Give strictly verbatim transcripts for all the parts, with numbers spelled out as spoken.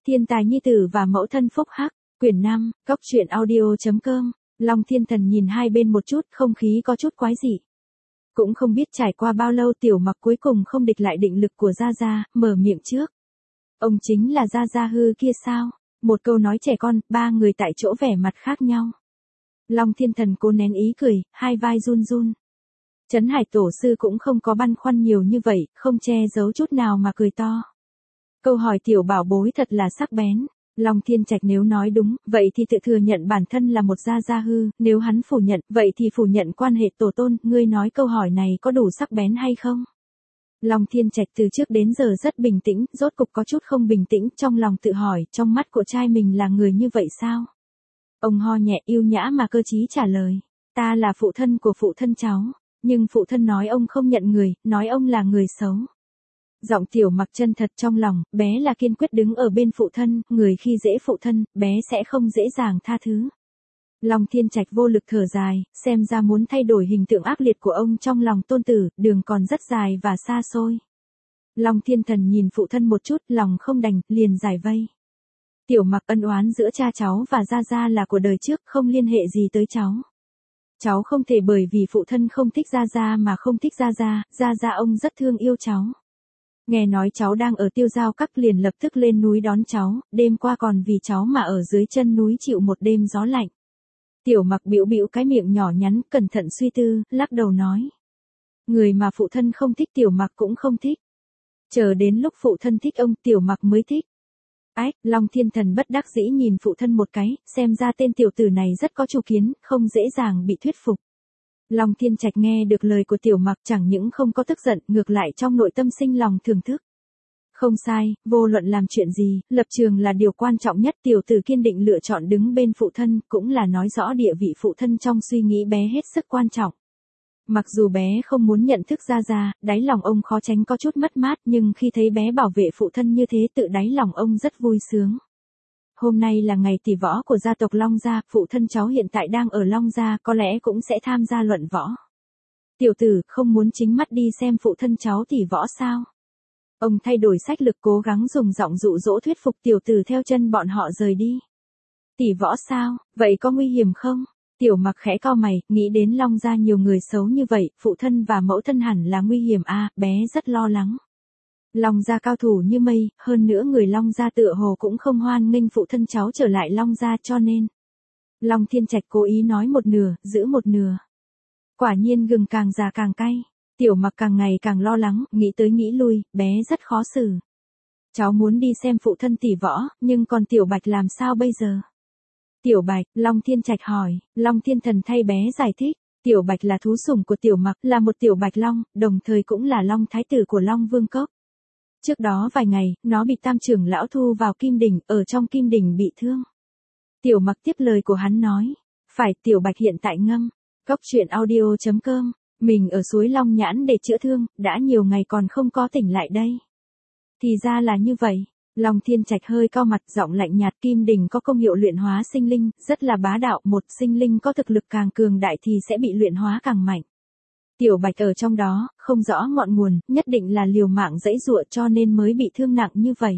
Thiên tài nhi tử và mẫu thân phúc hắc, quyển năm, góc truyện audio chấm com. Long Thiên Thần nhìn hai bên một chút, không khí có chút quái dị. Cũng không biết trải qua bao lâu Tiểu Mặc cuối cùng không địch lại định lực của Gia Gia, mở miệng trước. Ông chính là Gia Gia hư kia sao? Một câu nói trẻ con, ba người tại chỗ vẻ mặt khác nhau. Long Thiên Thần cố nén ý cười, hai vai run run. Trấn Hải Tổ sư cũng không có băn khoăn nhiều như vậy, không che giấu chút nào mà cười to. Câu hỏi tiểu bảo bối thật là sắc bén. Long Thiên Trạch nếu nói đúng, vậy thì tự thừa nhận bản thân là một gia gia hư, nếu hắn phủ nhận, vậy thì phủ nhận quan hệ tổ tôn, ngươi nói câu hỏi này có đủ sắc bén hay không? Long Thiên Trạch từ trước đến giờ rất bình tĩnh, rốt cục có chút không bình tĩnh, trong lòng tự hỏi, trong mắt của trai mình là người như vậy sao? Ông ho nhẹ yêu nhã mà cơ trí trả lời, ta là phụ thân của phụ thân cháu, nhưng phụ thân nói ông không nhận người, nói ông là người xấu. Giọng Tiểu Mặc chân thật trong lòng, bé là kiên quyết đứng ở bên phụ thân, người khi dễ phụ thân, bé sẽ không dễ dàng tha thứ. Long Thiên Trạch vô lực thở dài, xem ra muốn thay đổi hình tượng ác liệt của ông trong lòng tôn tử, đường còn rất dài và xa xôi. Long Thiên Thần nhìn phụ thân một chút, lòng không đành, liền giải vây. Tiểu Mặc ân oán giữa cha cháu và Gia Gia là của đời trước, không liên hệ gì tới cháu. Cháu không thể bởi vì phụ thân không thích Gia Gia mà không thích Gia Gia, Gia Gia ông rất thương yêu cháu. Nghe nói cháu đang ở Tiêu Giao Các liền lập tức lên núi đón cháu, đêm qua còn vì cháu mà ở dưới chân núi chịu một đêm gió lạnh. Tiểu Mặc bĩu bĩu cái miệng nhỏ nhắn, cẩn thận suy tư, lắc đầu nói. Người mà phụ thân không thích Tiểu Mặc cũng không thích. Chờ đến lúc phụ thân thích ông Tiểu Mặc mới thích. Ách, Long Thiên Thần bất đắc dĩ nhìn phụ thân một cái, xem ra tên tiểu tử này rất có chủ kiến, không dễ dàng bị thuyết phục. Long Thiên Trạch nghe được lời của Tiểu Mặc chẳng những không có tức giận, ngược lại trong nội tâm sinh lòng thưởng thức. Không sai, vô luận làm chuyện gì, lập trường là điều quan trọng nhất, tiểu tử kiên định lựa chọn đứng bên phụ thân, cũng là nói rõ địa vị phụ thân trong suy nghĩ bé hết sức quan trọng. Mặc dù bé không muốn nhận thức Gia Gia, đáy lòng ông khó tránh có chút mất mát, nhưng khi thấy bé bảo vệ phụ thân như thế tự đáy lòng ông rất vui sướng. Hôm nay là ngày tỷ võ của gia tộc Long Gia, phụ thân cháu hiện tại đang ở Long Gia, có lẽ cũng sẽ tham gia luận võ. Tiểu tử, không muốn chính mắt đi xem phụ thân cháu tỷ võ sao? Ông thay đổi sách lược cố gắng dùng giọng dụ dỗ thuyết phục tiểu tử theo chân bọn họ rời đi. Tỷ võ sao, vậy có nguy hiểm không? Tiểu Mặc khẽ cau mày, nghĩ đến Long Gia nhiều người xấu như vậy, phụ thân và mẫu thân hẳn là nguy hiểm a, bé rất lo lắng. Long Gia cao thủ như mây, hơn nữa người Long Gia tựa hồ cũng không hoan nghênh phụ thân cháu trở lại Long Gia cho nên. Long Thiên Trạch cố ý nói một nửa, giữ một nửa. Quả nhiên gừng càng già càng cay, Tiểu Mặc càng ngày càng lo lắng, nghĩ tới nghĩ lui, bé rất khó xử. Cháu muốn đi xem phụ thân tỷ võ, nhưng còn Tiểu Bạch làm sao bây giờ? Tiểu Bạch, Long Thiên Trạch hỏi, Long Thiên Thần thay bé giải thích. Tiểu Bạch là thú sủng của Tiểu Mặc, là một Tiểu Bạch Long, đồng thời cũng là Long Thái tử của Long Vương Cốc. Trước đó vài ngày, nó bị Tam trưởng lão thu vào Kim Đỉnh, ở trong Kim Đỉnh bị thương. Tiểu Mặc tiếp lời của hắn nói, phải, Tiểu Bạch hiện tại ngâm, góc truyện audio chấm com, mình ở suối Long Nhãn để chữa thương, đã nhiều ngày còn không có tỉnh lại đây. Thì ra là như vậy, Long Thiên Trạch hơi cau mặt, giọng lạnh nhạt. Kim Đỉnh có công hiệu luyện hóa sinh linh, rất là bá đạo, một sinh linh có thực lực càng cường đại thì sẽ bị luyện hóa càng mạnh. Tiểu Bạch ở trong đó, không rõ ngọn nguồn, nhất định là liều mạng dãy dụa cho nên mới bị thương nặng như vậy.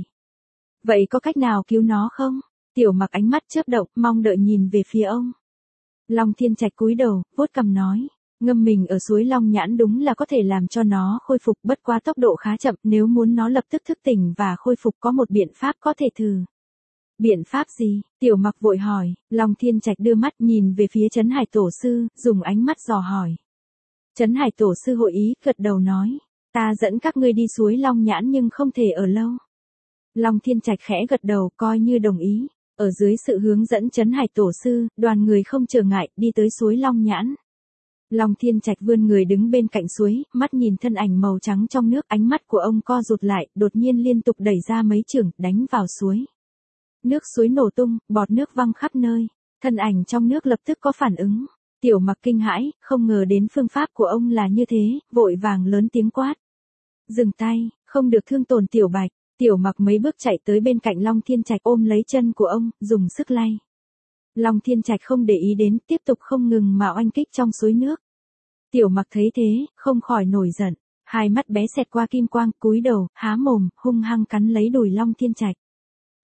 Vậy có cách nào cứu nó không? Tiểu Mặc ánh mắt chớp động, mong đợi nhìn về phía ông. Long Thiên Trạch cúi đầu, vuốt cằm nói, ngâm mình ở suối Long Nhãn đúng là có thể làm cho nó khôi phục, bất quá tốc độ khá chậm, nếu muốn nó lập tức thức tỉnh và khôi phục có một biện pháp có thể thử. Biện pháp gì? Tiểu Mặc vội hỏi. Long Thiên Trạch đưa mắt nhìn về phía Trấn Hải Tổ sư, dùng ánh mắt dò hỏi. Trấn Hải Tổ sư hội ý, gật đầu nói, ta dẫn các ngươi đi suối Long Nhãn nhưng không thể ở lâu. Long Thiên Trạch khẽ gật đầu, coi như đồng ý. Ở dưới sự hướng dẫn Trấn Hải Tổ sư, đoàn người không trở ngại, đi tới suối Long Nhãn. Long Thiên Trạch vươn người đứng bên cạnh suối, mắt nhìn thân ảnh màu trắng trong nước, ánh mắt của ông co rụt lại, đột nhiên liên tục đẩy ra mấy chưởng, đánh vào suối. Nước suối nổ tung, bọt nước văng khắp nơi, thân ảnh trong nước lập tức có phản ứng. Tiểu Mặc kinh hãi, không ngờ đến phương pháp của ông là như thế, vội vàng lớn tiếng quát. Dừng tay, không được thương tổn Tiểu Bạch. Tiểu Mặc mấy bước chạy tới bên cạnh Long Thiên Trạch ôm lấy chân của ông, dùng sức lay. Long Thiên Trạch không để ý đến, tiếp tục không ngừng mà oanh kích trong suối nước. Tiểu Mặc thấy thế, không khỏi nổi giận, hai mắt bé xẹt qua kim quang, cúi đầu, há mồm, hung hăng cắn lấy đùi Long Thiên Trạch.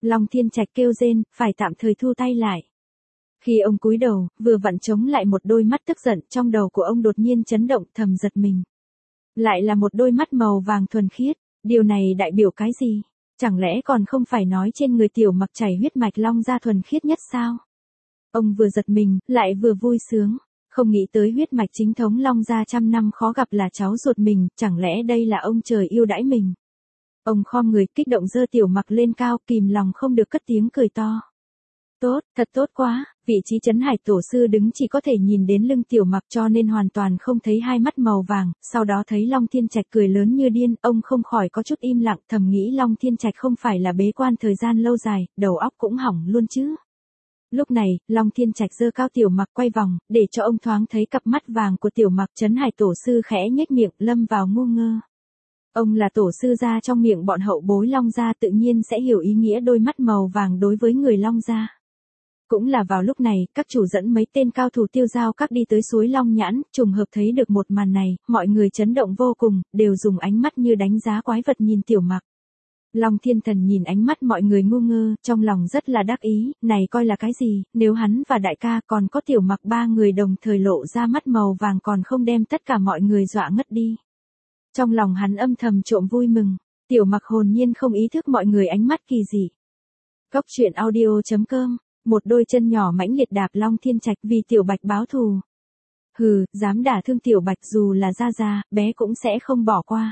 Long Thiên Trạch kêu rên, phải tạm thời thu tay lại. Khi ông cúi đầu, vừa vặn chống lại một đôi mắt tức giận, trong đầu của ông đột nhiên chấn động, thầm giật mình. Lại là một đôi mắt màu vàng thuần khiết, điều này đại biểu cái gì? Chẳng lẽ còn không phải nói trên người Tiểu Mặc chảy huyết mạch long gia thuần khiết nhất sao? Ông vừa giật mình, lại vừa vui sướng, không nghĩ tới huyết mạch chính thống long gia trăm năm khó gặp là cháu ruột mình, chẳng lẽ đây là ông trời yêu đãi mình? Ông khom người kích động giơ Tiểu Mặc lên cao, kìm lòng không được cất tiếng cười to. Tốt, thật tốt quá, vị trí Trấn Hải tổ sư đứng chỉ có thể nhìn đến lưng Tiểu Mặc cho nên hoàn toàn không thấy hai mắt màu vàng, sau đó thấy Long Thiên Trạch cười lớn như điên, ông không khỏi có chút im lặng, thầm nghĩ Long Thiên Trạch không phải là bế quan thời gian lâu dài, đầu óc cũng hỏng luôn chứ. Lúc này, Long Thiên Trạch giơ cao Tiểu Mặc quay vòng, để cho ông thoáng thấy cặp mắt vàng của Tiểu Mặc. Trấn Hải tổ sư khẽ nhếch miệng, lâm vào ngu ngơ. Ông là tổ sư gia trong miệng bọn hậu bối Long gia, tự nhiên sẽ hiểu ý nghĩa đôi mắt màu vàng đối với người Long gia. Cũng là vào lúc này, các chủ dẫn mấy tên cao thủ Tiêu Giao Các đi tới suối Long Nhãn, trùng hợp thấy được một màn này, mọi người chấn động vô cùng, đều dùng ánh mắt như đánh giá quái vật nhìn Tiểu Mặc. Long Thiên Thần nhìn ánh mắt mọi người ngu ngơ, trong lòng rất là đắc ý, này coi là cái gì, nếu hắn và đại ca còn có Tiểu Mặc ba người đồng thời lộ ra mắt màu vàng còn không đem tất cả mọi người dọa ngất đi. Trong lòng hắn âm thầm trộm vui mừng, Tiểu Mặc hồn nhiên không ý thức mọi người ánh mắt kỳ dị. Cốc truyện audio chấm com. Một đôi chân nhỏ mãnh liệt đạp Long Thiên Trạch vì Tiểu Bạch báo thù. Hừ, dám đả thương Tiểu Bạch dù là gia gia, bé cũng sẽ không bỏ qua.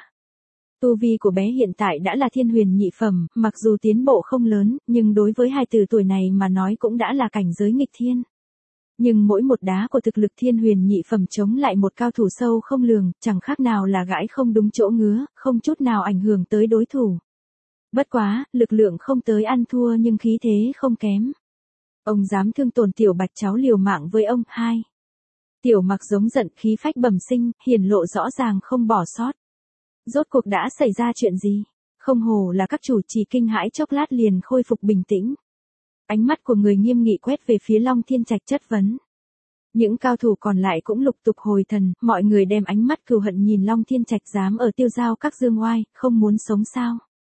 Tu vi của bé hiện tại đã là thiên huyền nhị phẩm, mặc dù tiến bộ không lớn, nhưng đối với hai từ tuổi này mà nói cũng đã là cảnh giới nghịch thiên. Nhưng mỗi một đá của thực lực thiên huyền nhị phẩm chống lại một cao thủ sâu không lường, chẳng khác nào là gãi không đúng chỗ ngứa, không chút nào ảnh hưởng tới đối thủ. Bất quá, lực lượng không tới ăn thua nhưng khí thế không kém. Ông dám thương tổn Tiểu Bạch cháu liều mạng với ông. Hai. Tiểu Mặc giống giận, khí phách bẩm sinh, hiển lộ rõ ràng không bỏ sót. Rốt cuộc đã xảy ra chuyện gì? Không hồ là các chủ trì kinh hãi chốc lát liền khôi phục bình tĩnh. Ánh mắt của người nghiêm nghị quét về phía Long Thiên Trạch chất vấn. Những cao thủ còn lại cũng lục tục hồi thần, mọi người đem ánh mắt cừu hận nhìn Long Thiên Trạch dám ở Tiêu Giao Các dương oai, không muốn sống sao?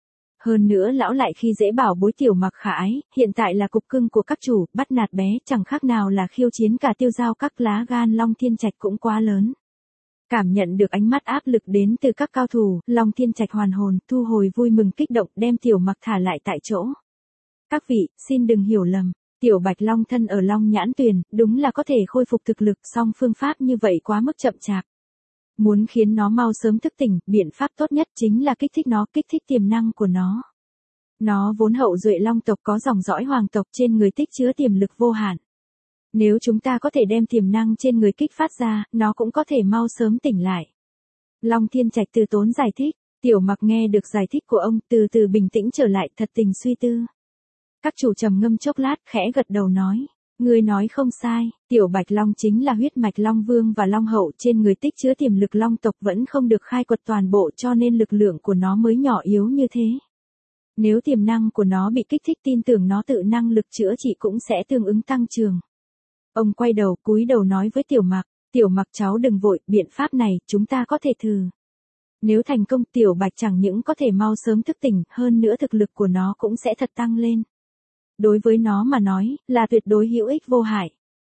Hơn nữa lão lại khi dễ bảo bối Tiểu Mặc khả ái, hiện tại là cục cưng của các chủ, bắt nạt bé, chẳng khác nào là khiêu chiến cả Tiêu Giao Các. Lá gan Long Thiên Trạch cũng quá lớn. Cảm nhận được ánh mắt áp lực đến từ các cao thủ, Long Thiên Trạch hoàn hồn, thu hồi vui mừng kích động, đem Tiểu Mặc thả lại tại chỗ. Các vị, xin đừng hiểu lầm, Tiểu Bạch Long thân ở Long Nhãn Tuyền, đúng là có thể khôi phục thực lực, song phương pháp như vậy quá mức chậm chạp. Muốn khiến nó mau sớm thức tỉnh, biện pháp tốt nhất chính là kích thích nó, kích thích tiềm năng của nó. Nó vốn hậu duệ Long tộc, có dòng dõi hoàng tộc, trên người tích chứa tiềm lực vô hạn. Nếu chúng ta có thể đem tiềm năng trên người kích phát ra, nó cũng có thể mau sớm tỉnh lại. Long Thiên Trạch từ tốn giải thích, Tiểu Mặc nghe được giải thích của ông, từ từ bình tĩnh trở lại, thật tình suy tư. Các chủ trầm ngâm chốc lát, khẽ gật đầu nói. Ngươi nói không sai, Tiểu Bạch Long chính là huyết mạch Long Vương và Long Hậu, trên người tích chứa tiềm lực Long tộc vẫn không được khai quật toàn bộ cho nên lực lượng của nó mới nhỏ yếu như thế. Nếu tiềm năng của nó bị kích thích, tin tưởng nó tự năng lực chữa trị cũng sẽ tương ứng tăng trưởng. Ông quay đầu cúi đầu nói với Tiểu Mặc, Tiểu Mặc cháu đừng vội, biện pháp này chúng ta có thể thử. Nếu thành công, Tiểu Bạch chẳng những có thể mau sớm thức tỉnh, hơn nữa thực lực của nó cũng sẽ thật tăng lên. Đối với nó mà nói, là tuyệt đối hữu ích vô hại.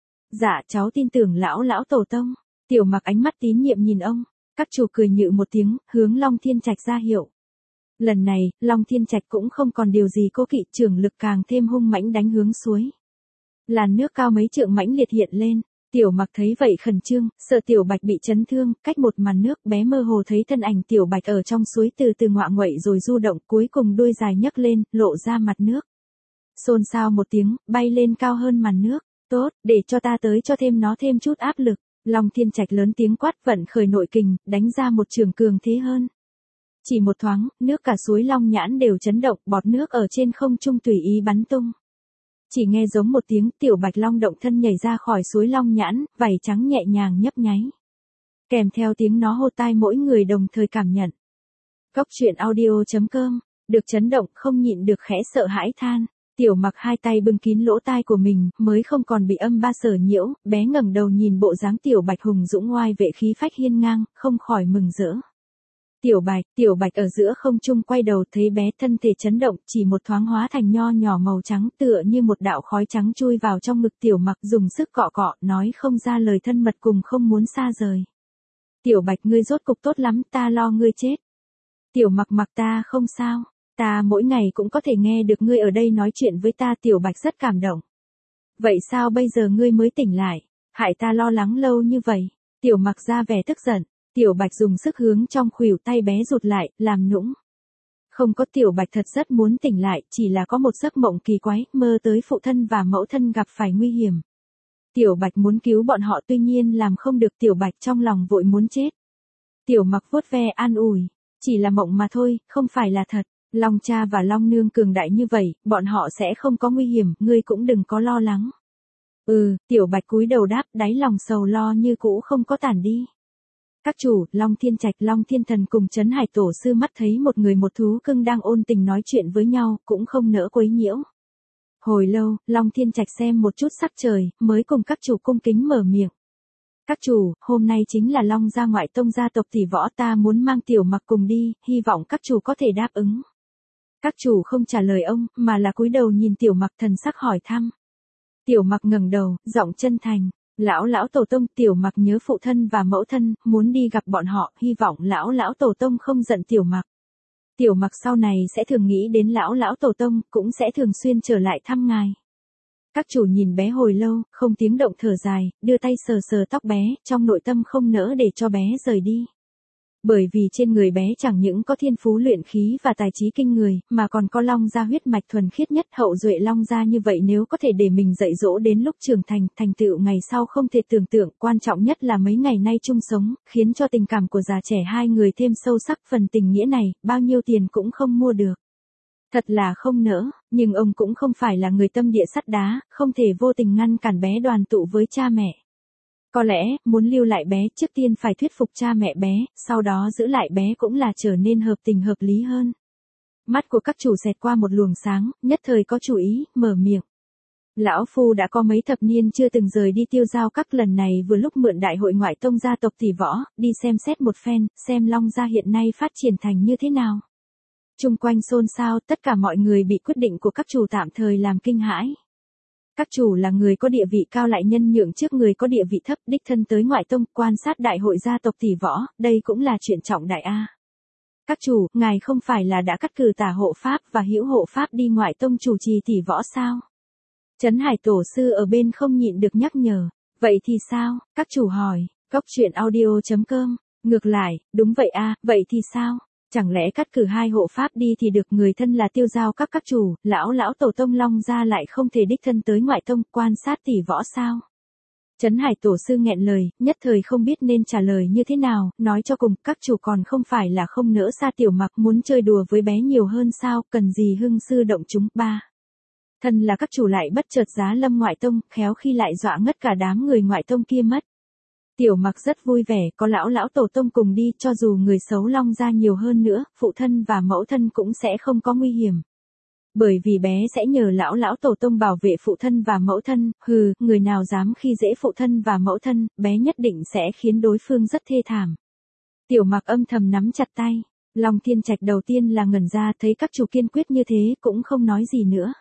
Dạ cháu tin tưởng lão lão tổ tông. Tiểu Mặc ánh mắt tín nhiệm nhìn ông, các chủ cười nhự một tiếng, hướng Long Thiên Trạch ra hiệu. Lần này, Long Thiên Trạch cũng không còn điều gì cố kỵ, trưởng lực càng thêm hung mãnh đánh hướng suối. Làn nước cao mấy trượng mãnh liệt hiện lên, Tiểu Mặc thấy vậy khẩn trương, sợ Tiểu Bạch bị chấn thương, cách một màn nước bé mơ hồ thấy thân ảnh Tiểu Bạch ở trong suối từ từ ngoạ nguậy rồi du động, cuối cùng đuôi dài nhấc lên, lộ ra mặt nước. Xôn xao một tiếng, bay lên cao hơn màn nước. Tốt, để cho ta tới cho thêm nó thêm chút áp lực. Long Thiên Trạch lớn tiếng quát, vận khởi nội kình, đánh ra một trường cường thế hơn. Chỉ một thoáng, nước cả suối Long Nhãn đều chấn động, bọt nước ở trên không trung tùy ý bắn tung. Chỉ nghe giống một tiếng, Tiểu Bạch Long động thân nhảy ra khỏi suối Long Nhãn, vảy trắng nhẹ nhàng nhấp nháy. Kèm theo tiếng nó hô tai mỗi người đồng thời cảm nhận. Cốc truyện audio chấm com, được chấn động không nhịn được khẽ sợ hãi than. Tiểu Mặc hai tay bưng kín lỗ tai của mình, mới không còn bị âm ba sở nhiễu, bé ngẩng đầu nhìn bộ dáng Tiểu Bạch hùng dũng oai vệ khí phách hiên ngang, không khỏi mừng rỡ. Tiểu Bạch, Tiểu Bạch ở giữa không trung quay đầu thấy bé thân thể chấn động, chỉ một thoáng hóa thành nho nhỏ màu trắng tựa như một đạo khói trắng chui vào trong ngực Tiểu Mặc dùng sức cọ cọ, nói không ra lời thân mật cùng không muốn xa rời. Tiểu Bạch ngươi rốt cục tốt lắm, ta lo ngươi chết. Tiểu Mặc Mặc ta không sao, ta mỗi ngày cũng có thể nghe được ngươi ở đây nói chuyện với ta. Tiểu Bạch rất cảm động. Vậy sao bây giờ ngươi mới tỉnh lại, hại ta lo lắng lâu như vậy. Tiểu Mặc ra vẻ tức giận. Tiểu Bạch dùng sức hướng trong khuỷu tay bé rụt lại, làm nũng. Không có, Tiểu Bạch thật rất muốn tỉnh lại, chỉ là có một giấc mộng kỳ quái, mơ tới phụ thân và mẫu thân gặp phải nguy hiểm. Tiểu Bạch muốn cứu bọn họ tuy nhiên làm không được. Tiểu Bạch trong lòng vội muốn chết. Tiểu Mặc vuốt ve an ủi, chỉ là mộng mà thôi, không phải là thật. Long cha và Long nương cường đại như vậy, bọn họ sẽ không có nguy hiểm, ngươi cũng đừng có lo lắng. Ừ, Tiểu Bạch cúi đầu đáp, đáy lòng sầu lo như cũ không có tản đi. Các chủ, Long Thiên Trạch, Long Thiên Thần cùng Trấn Hải Tổ sư mắt thấy một người một thú cưng đang ôn tình nói chuyện với nhau, cũng không nỡ quấy nhiễu. Hồi lâu, Long Thiên Trạch xem một chút sắc trời, mới cùng các chủ cung kính mở miệng. Các chủ, hôm nay chính là Long gia ngoại tông gia tộc tỷ võ, ta muốn mang Tiểu Mặc cùng đi, hy vọng các chủ có thể đáp ứng. Các chủ không trả lời ông, mà là cúi đầu nhìn Tiểu Mặc thần sắc hỏi thăm. Tiểu Mặc ngẩng đầu, giọng chân thành. Lão lão tổ tông. Tiểu Mặc nhớ phụ thân và mẫu thân, muốn đi gặp bọn họ, hy vọng lão lão tổ tông không giận Tiểu Mặc. Tiểu Mặc sau này sẽ thường nghĩ đến lão lão tổ tông, cũng sẽ thường xuyên trở lại thăm ngài. Các chủ nhìn bé hồi lâu, không tiếng động thở dài, đưa tay sờ sờ tóc bé, trong nội tâm không nỡ để cho bé rời đi. Bởi vì trên người bé chẳng những có thiên phú luyện khí và tài trí kinh người, mà còn có Long gia huyết mạch thuần khiết nhất, hậu duệ Long gia như vậy nếu có thể để mình dạy dỗ đến lúc trưởng thành, thành tựu ngày sau không thể tưởng tượng, quan trọng nhất là mấy ngày nay chung sống, khiến cho tình cảm của già trẻ hai người thêm sâu sắc. Phần tình nghĩa này, bao nhiêu tiền cũng không mua được. Thật là không nỡ, nhưng ông cũng không phải là người tâm địa sắt đá, không thể vô tình ngăn cản bé đoàn tụ với cha mẹ. Có lẽ, muốn lưu lại bé, trước tiên phải thuyết phục cha mẹ bé, sau đó giữ lại bé cũng là trở nên hợp tình hợp lý hơn. Mắt của các chủ xẹt qua một luồng sáng, nhất thời có chủ ý, mở miệng. Lão Phu đã có mấy thập niên chưa từng rời đi Tiêu Giao Các, lần này vừa lúc mượn đại hội ngoại tông gia tộc tỷ võ, đi xem xét một phen, xem Long gia hiện nay phát triển thành như thế nào. Chung quanh xôn xao, tất cả mọi người bị quyết định của các chủ tạm thời làm kinh hãi. Các chủ là người có địa vị cao lại nhân nhượng trước người có địa vị thấp, đích thân tới ngoại tông, quan sát đại hội gia tộc tỷ võ, đây cũng là chuyện trọng đại a. Các chủ, ngài không phải là đã cắt cử Tả hộ pháp và Hữu hộ pháp đi ngoại tông chủ trì tỷ võ sao? Trấn Hải Tổ sư ở bên không nhịn được nhắc nhở. Vậy thì sao? Các chủ hỏi. Cốc truyện audio chấm com. Ngược lại, đúng vậy a, vậy thì sao? Chẳng lẽ cắt cử hai hộ pháp đi thì được, người thân là Tiêu Giao Các các chủ, lão lão tổ tông Long gia lại không thể đích thân tới ngoại tông quan sát tỷ võ sao? Trấn Hải Tổ sư nghẹn lời, nhất thời không biết nên trả lời như thế nào, nói cho cùng, các chủ còn không phải là không nỡ xa Tiểu Mặc, muốn chơi đùa với bé nhiều hơn sao, cần gì hưng sư động chúng. Ba. Thân là các chủ lại bất chợt giá lâm ngoại tông, khéo khi lại dọa ngất cả đám người ngoại tông kia mất. Tiểu Mặc rất vui vẻ, có lão lão tổ tông cùng đi, cho dù người xấu Long gia nhiều hơn nữa, phụ thân và mẫu thân cũng sẽ không có nguy hiểm. Bởi vì bé sẽ nhờ lão lão tổ tông bảo vệ phụ thân và mẫu thân, hừ, người nào dám khi dễ phụ thân và mẫu thân, bé nhất định sẽ khiến đối phương rất thê thảm. Tiểu Mặc âm thầm nắm chặt tay, Long Thiên Trạch đầu tiên là ngẩn ra, thấy các chủ kiên quyết như thế, cũng không nói gì nữa.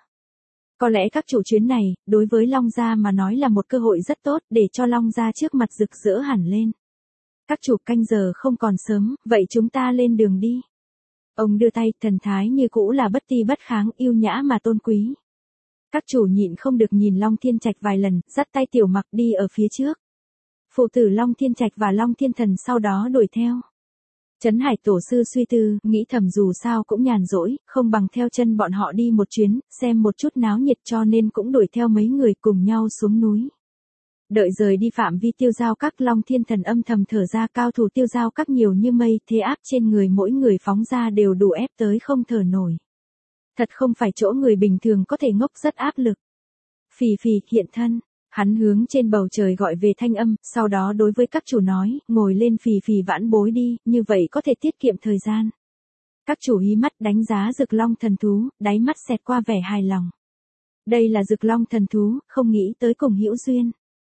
Có lẽ các chủ chuyến này, đối với Long gia mà nói là một cơ hội rất tốt, để cho Long gia trước mặt rực rỡ hẳn lên. Các chủ, canh giờ không còn sớm, vậy chúng ta lên đường đi. Ông đưa tay, thần thái như cũ là bất ti bất kháng, yêu nhã mà tôn quý. Các chủ nhịn không được nhìn Long Thiên Trạch vài lần, dắt tay Tiểu Mặc đi ở phía trước. Phụ tử Long Thiên Trạch và Long Thiên Thần sau đó đuổi theo. Trấn Hải Tổ sư suy tư, nghĩ thầm dù sao cũng nhàn rỗi, không bằng theo chân bọn họ đi một chuyến, xem một chút náo nhiệt, cho nên cũng đuổi theo mấy người cùng nhau xuống núi. Đợi rời đi phạm vi Tiêu Giao Các, Long Thiên Thần âm thầm thở ra, cao thủ Tiêu Giao Các nhiều như mây, thế áp trên người mỗi người phóng ra đều đủ ép tới không thở nổi. Thật không phải chỗ người bình thường có thể ngốc, rất áp lực. Phì phì, hiện thân. Hắn hướng trên bầu trời gọi về thanh âm, sau đó đối với các chủ nói, ngồi lên phì phì vãn bối đi, như vậy có thể tiết kiệm thời gian. Các chủ hí mắt đánh giá Dực Long thần thú, đáy mắt xẹt qua vẻ hài lòng. Đây là Dực Long thần thú, không nghĩ tới cùng hữu duyên.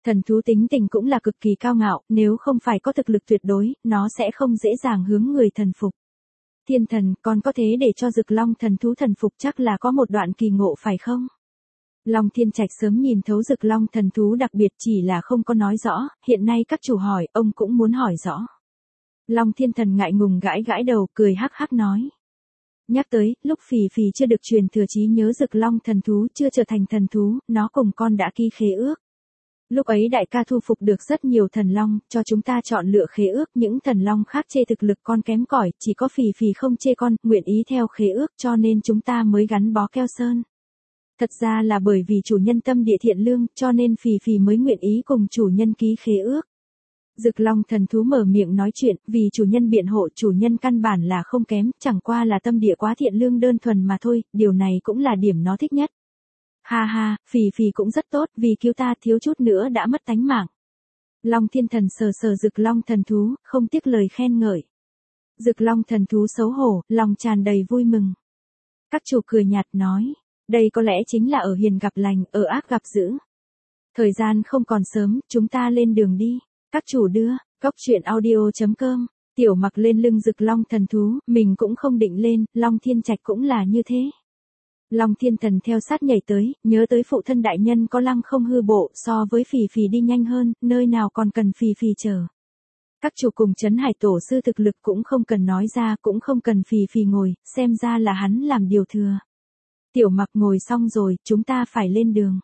Thần thú tính tình cũng là cực kỳ cao ngạo, nếu không phải có thực lực tuyệt đối, nó sẽ không dễ dàng hướng người thần phục. Thiên thần, còn có thế để cho Dực Long thần thú thần phục chắc là có một đoạn kỳ ngộ phải không? Long Thiên Trạch sớm nhìn thấu Dực Long thần thú đặc biệt chỉ là không có nói rõ, hiện nay các chủ hỏi, ông cũng muốn hỏi rõ. Long Thiên Thần ngại ngùng gãi gãi đầu, cười hắc hắc nói. Nhắc tới, lúc Phì Phì chưa được truyền thừa trí nhớ Dực Long thần thú chưa trở thành thần thú, nó cùng con đã ký khế ước. Lúc ấy đại ca thu phục được rất nhiều thần long, cho chúng ta chọn lựa khế ước, những thần long khác chê thực lực con kém cỏi, chỉ có Phì Phì không chê con, nguyện ý theo khế ước cho nên chúng ta mới gắn bó keo sơn. Thật ra là bởi vì chủ nhân tâm địa thiện lương, cho nên Phì Phì mới nguyện ý cùng chủ nhân ký khế ước. Dực Long thần thú mở miệng nói chuyện, vì chủ nhân biện hộ, chủ nhân căn bản là không kém, chẳng qua là tâm địa quá thiện lương đơn thuần mà thôi, điều này cũng là điểm nó thích nhất. Ha ha, Phì Phì cũng rất tốt, vì cứu ta thiếu chút nữa đã mất tánh mạng. Long Thiên Thần sờ sờ Dực Long thần thú, không tiếc lời khen ngợi. Dực Long thần thú xấu hổ, lòng tràn đầy vui mừng. Các chủ cười nhạt nói, đây có lẽ chính là ở hiền gặp lành, ở ác gặp dữ. Thời gian không còn sớm, chúng ta lên đường đi. Các chủ đưa, cốc truyện audio chấm com, Tiểu Mặc lên lưng Dực Long thần thú, mình cũng không định lên, Long Thiên Trạch cũng là như thế. Long Thiên Thần theo sát nhảy tới, nhớ tới phụ thân đại nhân có lăng không hư bộ, so với Phì Phì đi nhanh hơn, nơi nào còn cần Phì Phì chờ. Các chủ cùng Trấn Hải tổ sư thực lực cũng không cần nói ra, cũng không cần Phì Phì ngồi, xem ra là hắn làm điều thừa. Tiểu Mặc ngồi xong rồi, chúng ta phải lên đường.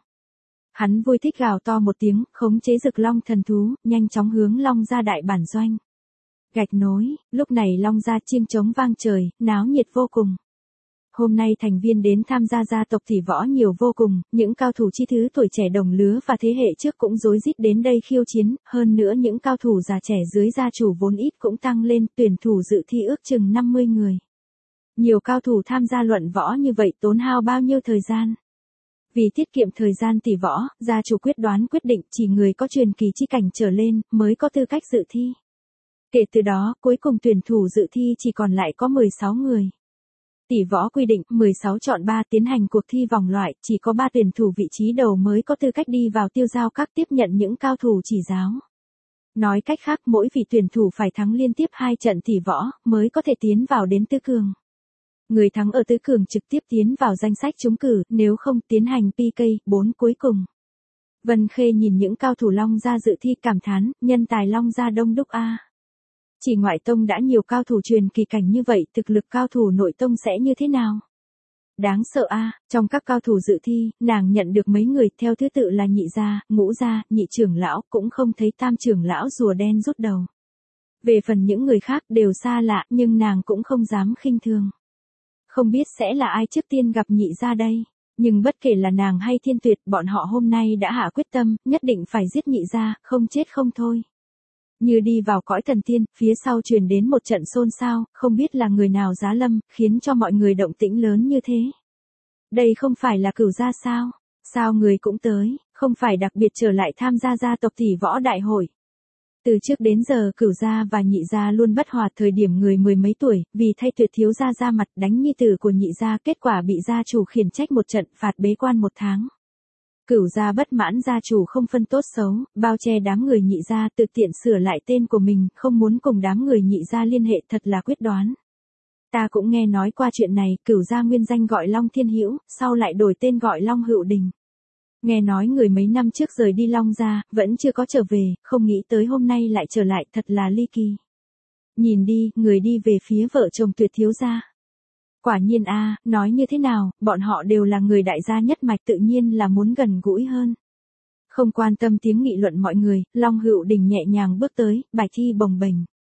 Hắn vui thích gào to một tiếng, khống chế Dực Long thần thú, nhanh chóng hướng Long gia đại bản doanh. Gạch nối, lúc này Long gia chiêng trống vang trời, náo nhiệt vô cùng. Hôm nay thành viên đến tham gia gia tộc tỷ võ nhiều vô cùng, những cao thủ chi thứ tuổi trẻ đồng lứa và thế hệ trước cũng rối rít đến đây khiêu chiến, hơn nữa những cao thủ già trẻ dưới gia chủ vốn ít cũng tăng lên, tuyển thủ dự thi ước chừng năm mươi người. Nhiều cao thủ tham gia luận võ như vậy tốn hao bao nhiêu thời gian? Vì tiết kiệm thời gian tỷ võ, gia chủ quyết đoán quyết định chỉ người có truyền kỳ chi cảnh trở lên mới có tư cách dự thi. Kể từ đó, cuối cùng tuyển thủ dự thi chỉ còn lại có mười sáu người. Tỷ võ quy định mười sáu chọn ba tiến hành cuộc thi vòng loại, chỉ có ba tuyển thủ vị trí đầu mới có tư cách đi vào tiêu giao các tiếp nhận những cao thủ chỉ giáo. Nói cách khác mỗi vị tuyển thủ phải thắng liên tiếp hai trận tỷ võ mới có thể tiến vào đến tứ cường. Người thắng ở tứ cường trực tiếp tiến vào danh sách trúng cử, nếu không tiến hành pê ca bốn cuối cùng. Vân Khê nhìn những cao thủ Long gia dự thi cảm thán, nhân tài Long gia đông đúc a. Chỉ ngoại tông đã nhiều cao thủ truyền kỳ cảnh như vậy, thực lực cao thủ nội tông sẽ như thế nào? Đáng sợ a, trong các cao thủ dự thi, nàng nhận được mấy người theo thứ tự là nhị gia, ngũ gia, nhị trưởng lão, cũng không thấy tam trưởng lão rùa đen rút đầu. Về phần những người khác đều xa lạ, nhưng nàng cũng không dám khinh thường. Không biết sẽ là ai trước tiên gặp nhị gia đây, nhưng bất kể là nàng hay Thiên Tuyệt, bọn họ hôm nay đã hạ quyết tâm, nhất định phải giết nhị gia, không chết không thôi. Như đi vào cõi thần tiên, phía sau truyền đến một trận xôn xao, không biết là người nào giá lâm, khiến cho mọi người động tĩnh lớn như thế. Đây không phải là Cửu gia sao? Sao người cũng tới, không phải đặc biệt trở lại tham gia gia tộc tỷ võ đại hội. Từ trước đến giờ Cửu gia và nhị gia luôn bất hòa, thời điểm người mười mấy tuổi, vì thay Tuyệt thiếu gia ra mặt đánh nhi tử của nhị gia, kết quả bị gia chủ khiển trách một trận, phạt bế quan một tháng. Cửu gia bất mãn gia chủ không phân tốt xấu, bao che đám người nhị gia, tự tiện sửa lại tên của mình, không muốn cùng đám người nhị gia liên hệ, thật là quyết đoán. Ta cũng nghe nói qua chuyện này, Cửu gia nguyên danh gọi Long Thiên Hữu, sau lại đổi tên gọi Long Hữu Đình. Nghe nói người mấy năm trước rời đi Long gia, vẫn chưa có trở về, không nghĩ tới hôm nay lại trở lại, thật là ly kỳ. Nhìn đi, người đi về phía vợ chồng Tuyệt thiếu gia. Quả nhiên a, à, nói như thế nào, bọn họ đều là người đại gia nhất mạch, tự nhiên là muốn gần gũi hơn. Không quan tâm tiếng nghị luận mọi người, Long Hữu Đình nhẹ nhàng bước tới, bài thi bồng bềnh.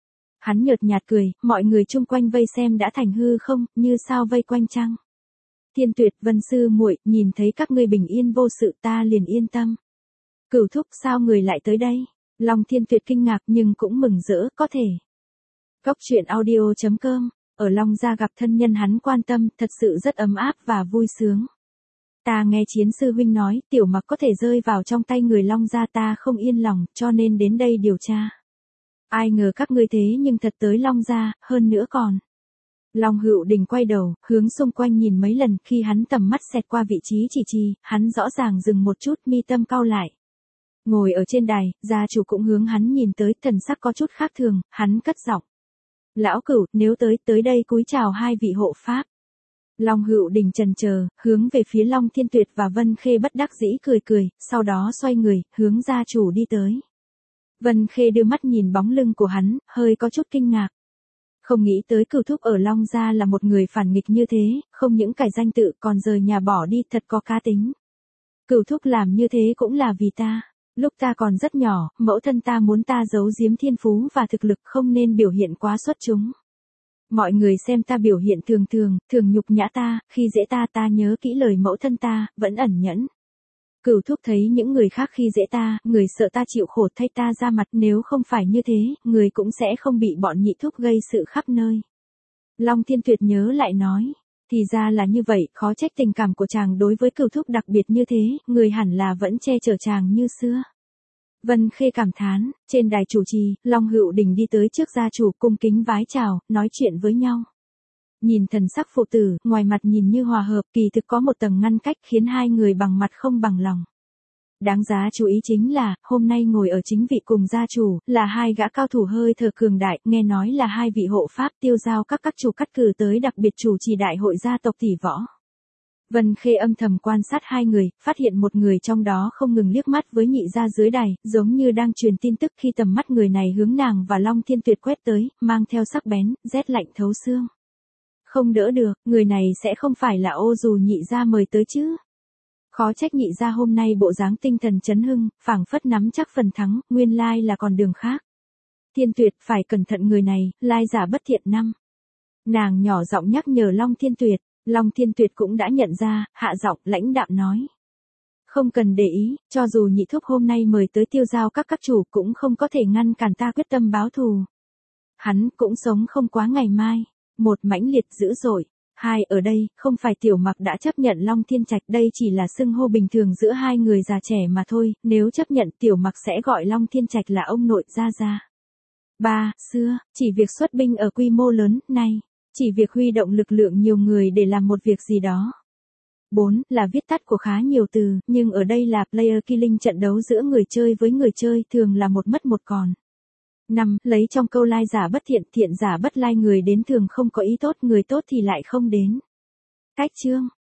Hắn nhợt nhạt cười, mọi người chung quanh vây xem đã thành hư không, như sao vây quanh trăng. Thiên Tuyệt, Vân sư muội, nhìn thấy các ngươi bình yên vô sự ta liền yên tâm. Cửu thúc, sao người lại tới đây? Long Thiên Tuyệt kinh ngạc nhưng cũng mừng rỡ, có thể. Cốc truyện audio chấm com, ở Long gia gặp thân nhân hắn quan tâm, thật sự rất ấm áp và vui sướng. Ta nghe Chiến sư huynh nói, Tiểu Mặc có thể rơi vào trong tay người Long gia, ta không yên lòng, cho nên đến đây điều tra. Ai ngờ các ngươi thế nhưng thật tới Long gia, hơn nữa còn. Long Hữu Đình quay đầu, hướng xung quanh nhìn mấy lần, khi hắn tầm mắt xẹt qua vị trí chỉ trì, hắn rõ ràng dừng một chút, mi tâm cau lại. Ngồi ở trên đài, gia chủ cũng hướng hắn nhìn tới, thần sắc có chút khác thường, hắn cất giọng. Lão Cửu, nếu tới, tới đây cúi chào hai vị hộ pháp. Long Hữu Đình chần chờ, hướng về phía Long Thiên Tuyệt và Vân Khê bất đắc dĩ cười cười, sau đó xoay người, hướng gia chủ đi tới. Vân Khê đưa mắt nhìn bóng lưng của hắn, hơi có chút kinh ngạc. Không nghĩ tới Cửu thúc ở Long gia là một người phản nghịch như thế, không những cải danh tự còn rời nhà bỏ đi, thật có cá tính. Cửu thúc làm như thế cũng là vì ta. Lúc ta còn rất nhỏ, mẫu thân ta muốn ta giấu giếm thiên phú và thực lực, không nên biểu hiện quá xuất chúng. Mọi người xem ta biểu hiện thường thường, thường nhục nhã ta, khi dễ ta ta nhớ kỹ lời mẫu thân ta, vẫn ẩn nhẫn. Cửu thúc thấy những người khác khi dễ ta, người sợ ta chịu khổ thay ta ra mặt, nếu không phải như thế, người cũng sẽ không bị bọn nhị thúc gây sự khắp nơi. Long Thiên Tuyệt nhớ lại nói, thì ra là như vậy, khó trách tình cảm của chàng đối với Cửu thúc đặc biệt như thế, người hẳn là vẫn che chở chàng như xưa. Vân Khê cảm thán, trên đài chủ trì, Long Hữu Đình đi tới trước gia chủ cung kính vái chào, nói chuyện với nhau. Nhìn thần sắc phụ tử, ngoài mặt nhìn như hòa hợp, kỳ thực có một tầng ngăn cách khiến hai người bằng mặt không bằng lòng. Đáng giá chú ý chính là, hôm nay ngồi ở chính vị cùng gia chủ, là hai gã cao thủ hơi thở cường đại, nghe nói là hai vị hộ pháp tiêu giao các các chủ cắt cử tới đặc biệt chủ trì đại hội gia tộc tỷ võ. Vân Khê âm thầm quan sát hai người, phát hiện một người trong đó không ngừng liếc mắt với nhị gia dưới đài, giống như đang truyền tin tức khi tầm mắt người này hướng nàng và Long Thiên Tuyệt quét tới, mang theo sắc bén, rét lạnh thấu xương. Không đỡ được, người này sẽ không phải là Ô Dù nhị gia mời tới chứ. Khó trách nhị gia hôm nay bộ dáng tinh thần chấn hưng, phảng phất nắm chắc phần thắng, nguyên lai là còn đường khác. Thiên Tuyệt phải cẩn thận người này, lai giả bất thiện năm. Nàng nhỏ giọng nhắc nhở Long Thiên Tuyệt. Long Thiên Tuyệt cũng đã nhận ra, hạ giọng lãnh đạm nói. Không cần để ý, cho dù nhị thúc hôm nay mời tới tiêu giao các các chủ cũng không có thể ngăn cản ta quyết tâm báo thù. Hắn cũng sống không quá ngày mai. Một, mãnh liệt dữ dội. Hai, ở đây, không phải Tiểu Mặc đã chấp nhận Long Thiên Trạch, đây chỉ là xưng hô bình thường giữa hai người già trẻ mà thôi, nếu chấp nhận Tiểu Mặc sẽ gọi Long Thiên Trạch là ông nội gia gia. Ba, xưa, chỉ việc xuất binh ở quy mô lớn, nay. Chỉ việc huy động lực lượng nhiều người để làm một việc gì đó. Bốn, là viết tắt của khá nhiều từ, nhưng ở đây là player killing, trận đấu giữa người chơi với người chơi, thường là một mất một còn. Năm, lấy trong câu lai giả bất thiện, thiện giả bất lai, người đến thường không có ý tốt, người tốt thì lại không đến. Cách chương